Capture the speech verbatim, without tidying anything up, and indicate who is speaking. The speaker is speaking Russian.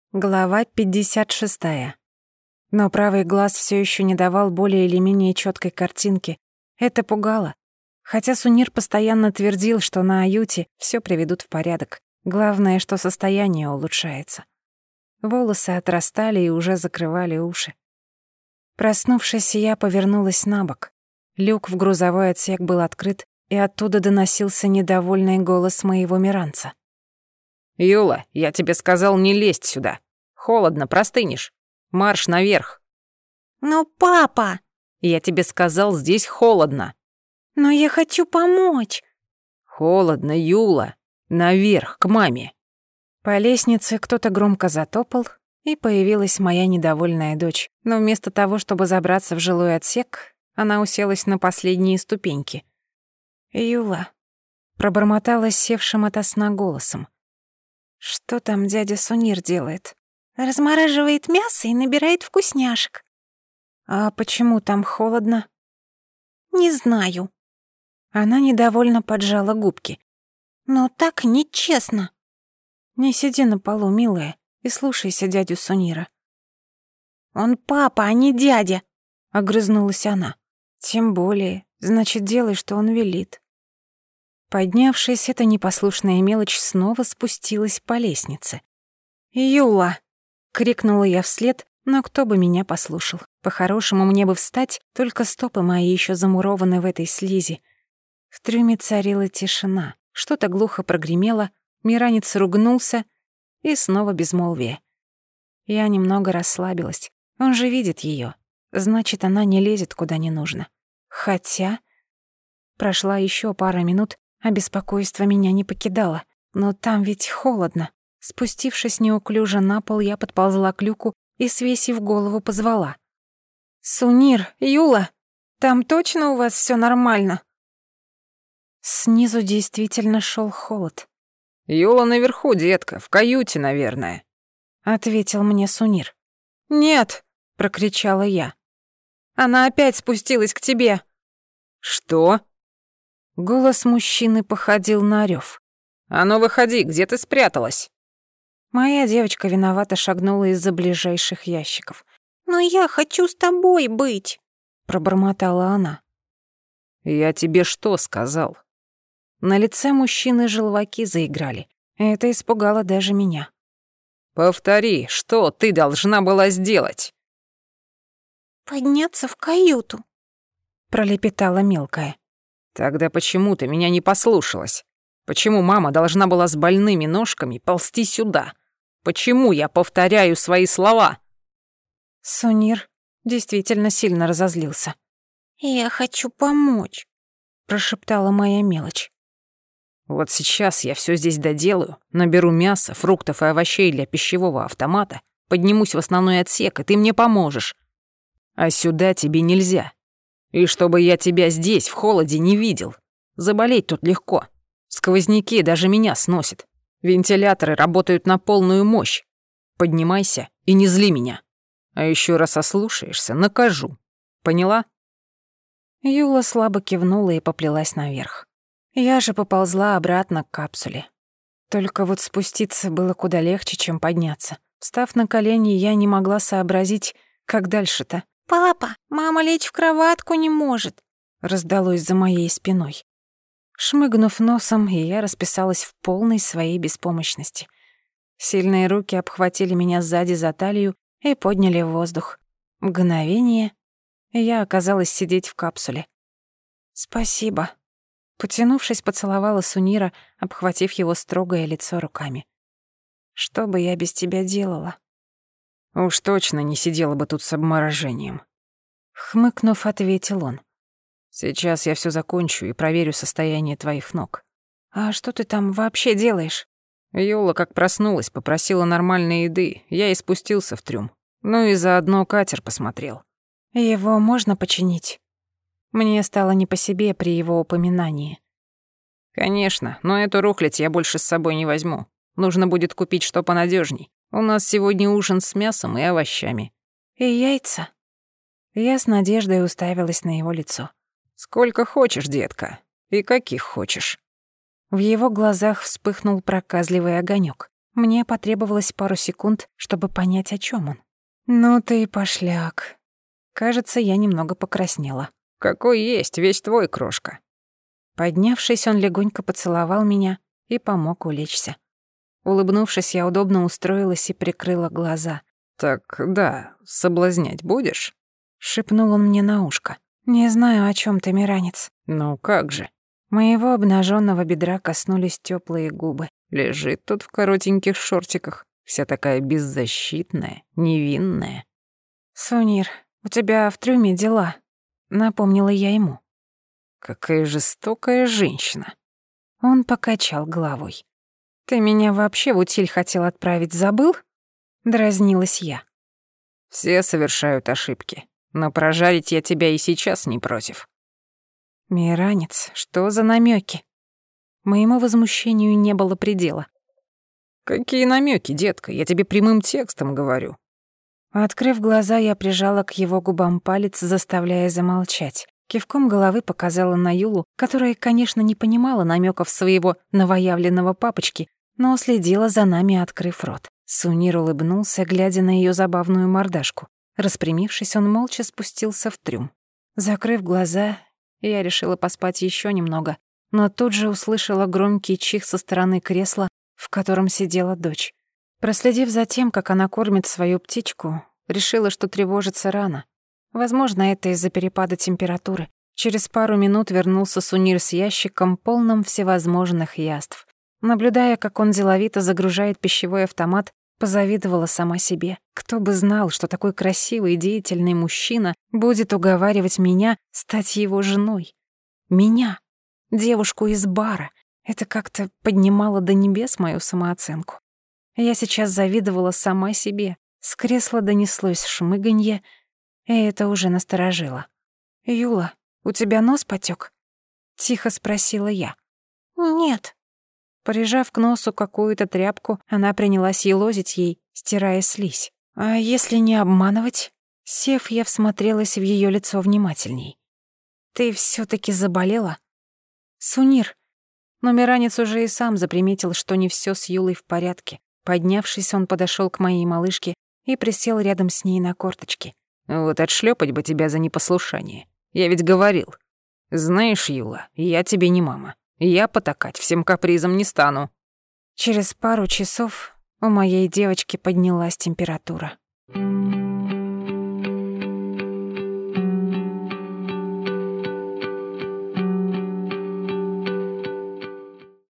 Speaker 1: Глава пятьдесят шесть. Но правый глаз всё ещё не давал более или менее чёткой картинки. Это пугало. Хотя Сунир постоянно твердил, что на Аюте всё приведут в порядок. Главное, что состояние улучшается. Волосы отрастали и уже закрывали уши. Проснувшись, я повернулась на бок. Люк в грузовой отсек был открыт, и оттуда доносился недовольный голос моего миранца.
Speaker 2: «Юла, я тебе сказал не лезть сюда. Холодно, простынешь. Марш наверх».
Speaker 1: «Но папа!»
Speaker 2: «Я тебе сказал, здесь холодно».
Speaker 1: «Но я хочу помочь!»
Speaker 2: «Холодно, Юла. Наверх, к маме».
Speaker 1: По лестнице кто-то громко затопал, и появилась моя недовольная дочь. Но вместо того, чтобы забраться в жилой отсек, она уселась на последние ступеньки. «Юла», — пробормотала севшим ото сна голосом. «Что там дядя Сунир делает?» «Размораживает мясо и набирает вкусняшек». «А почему там холодно?» «Не знаю». Она недовольно поджала губки. «Но так нечестно». «Не сиди на полу, милая, и слушайся дядю Сунира». «Он папа, а не дядя», — огрызнулась она. «Тем более, значит, делай, что он велит». Поднявшись, эта непослушная мелочь снова спустилась по лестнице. «Юла!» — крикнула я вслед, но кто бы меня послушал. По-хорошему мне бы встать, только стопы мои ещё замурованы в этой слизи. В трюме царила тишина. Что-то глухо прогремело, миранец ругнулся, и снова безмолвие. Я немного расслабилась. Он же видит её. Значит, она не лезет куда не нужно. Хотя... Прошла ещё пара минут, а беспокойство меня не покидало. Но там ведь холодно. Спустившись неуклюже на пол, я подползла к люку и, свесив голову, позвала. «Сунир, Юла, там точно у вас всё нормально?» Снизу действительно шёл холод.
Speaker 2: «Юла наверху, детка, в каюте, наверное»,
Speaker 1: — ответил мне Сунир. «Нет», — прокричала я. «Она опять спустилась к тебе».
Speaker 2: «Что?»
Speaker 1: Голос мужчины походил на рёв.
Speaker 2: «А ну выходи, где ты спряталась?»
Speaker 1: Моя девочка виновато шагнула из-за ближайших ящиков. «Но я хочу с тобой быть», — пробормотала она.
Speaker 2: «Я тебе что сказал?»
Speaker 1: На лице мужчины желваки заиграли. Это испугало даже меня.
Speaker 2: «Повтори, что ты должна была сделать?»
Speaker 1: «Подняться в каюту», — пролепетала мелкая.
Speaker 2: «Тогда почему ты меня не послушалась? Почему мама должна была с больными ножками ползти сюда? Почему я повторяю свои слова?»
Speaker 1: Сунир действительно сильно разозлился. «Я хочу помочь», — прошептала моя мелочь.
Speaker 2: «Вот сейчас я всё здесь доделаю, наберу мяса, фруктов и овощей для пищевого автомата, поднимусь в основной отсек, и ты мне поможешь. А сюда тебе нельзя. И чтобы я тебя здесь, в холоде, не видел. Заболеть тут легко. Сквозняки даже меня сносят. Вентиляторы работают на полную мощь. Поднимайся и не зли меня. А ещё раз ослушаешься, накажу. Поняла?»
Speaker 1: Юла слабо кивнула и поплелась наверх. Я же поползла обратно к капсуле. Только вот спуститься было куда легче, чем подняться. Встав на колени, я не могла сообразить, как дальше-то. «Папа, мама лечь в кроватку не может», — раздалось за моей спиной. Шмыгнув носом, я расписалась в полной своей беспомощности. Сильные руки обхватили меня сзади за талию и подняли в воздух. Мгновение, и я оказалась сидеть в капсуле. «Спасибо». Потянувшись, поцеловала Сунира, обхватив его строгое лицо руками. «Что бы я без тебя делала?»
Speaker 2: «Уж точно не сидела бы тут с обморожением», —
Speaker 1: хмыкнув, ответил он.
Speaker 2: «Сейчас я всё закончу и проверю состояние твоих ног».
Speaker 1: «А что ты там вообще делаешь?»
Speaker 2: Юла, как проснулась, попросила нормальной еды, я и спустился в трюм. Ну и заодно катер посмотрел.
Speaker 1: «Его можно починить?» Мне стало не по себе при его упоминании.
Speaker 2: «Конечно, но эту рухлядь я больше с собой не возьму. Нужно будет купить что понадёжней. У нас сегодня ужин с мясом и овощами».
Speaker 1: «И яйца?» Я с надеждой уставилась на его лицо.
Speaker 2: «Сколько хочешь, детка. И каких хочешь».
Speaker 1: В его глазах вспыхнул проказливый огонёк. Мне потребовалось пару секунд, чтобы понять, о чём он. «Ну ты и пошляк». Кажется, я немного покраснела.
Speaker 2: «Какой есть, весь твой, крошка».
Speaker 1: Поднявшись, он легонько поцеловал меня и помог улечься. Улыбнувшись, я удобно устроилась и прикрыла глаза.
Speaker 2: «Так, да, соблазнять будешь?»
Speaker 1: — шепнул он мне на ушко. «Не знаю, о чём ты, Миранец».
Speaker 2: «Ну как же?»
Speaker 1: Моего обнажённого бедра коснулись тёплые губы.
Speaker 2: Лежит тут в коротеньких шортиках, вся такая беззащитная, невинная.
Speaker 1: «Сунир, у тебя в трюме дела», — напомнила я ему.
Speaker 2: «Какая жестокая женщина».
Speaker 1: Он покачал головой. «Ты меня вообще в утиль хотел отправить, забыл?» — дразнилась я.
Speaker 2: «Все совершают ошибки, но прожарить я тебя и сейчас не против».
Speaker 1: «Миранец, что за намёки?» Моему возмущению не было предела.
Speaker 2: «Какие намёки, детка? Я тебе прямым текстом говорю».
Speaker 1: Открыв глаза, я прижала к его губам палец, заставляя замолчать. Кивком головы показала на Юлу, которая, конечно, не понимала намёков своего новоявленного папочки, но следила за нами, открыв рот. Сунир улыбнулся, глядя на её забавную мордашку. Распрямившись, он молча спустился в трюм. Закрыв глаза, я решила поспать ещё немного, но тут же услышала громкий чих со стороны кресла, в котором сидела дочь. Проследив за тем, как она кормит свою птичку, решила, что тревожится рано. Возможно, это из-за перепада температуры. Через пару минут вернулся Сунир с ящиком, полным всевозможных яств. Наблюдая, как он деловито загружает пищевой автомат, позавидовала сама себе. Кто бы знал, что такой красивый и деятельный мужчина будет уговаривать меня стать его женой. Меня, девушку из бара. Это как-то поднимало до небес мою самооценку. Я сейчас завидовала сама себе. С кресла донеслось шмыганье, и это уже насторожило. «Юла, у тебя нос потёк?» — тихо спросила я. «Нет». Прижав к носу какую-то тряпку, она принялась елозить ей, стирая слизь. «А если не обманывать?» Сев, я всмотрелась в её лицо внимательней. «Ты всё-таки заболела?» «Сунир». Но Миранец уже и сам заприметил, что не всё с Юлой в порядке. Поднявшись, он подошёл к моей малышке и присел рядом с ней на корточки.
Speaker 2: «Вот отшлёпать бы тебя за непослушание. Я ведь говорил. Знаешь, Юла, я тебе не мама. Я потакать всем капризам не стану».
Speaker 1: Через пару часов у моей девочки поднялась температура.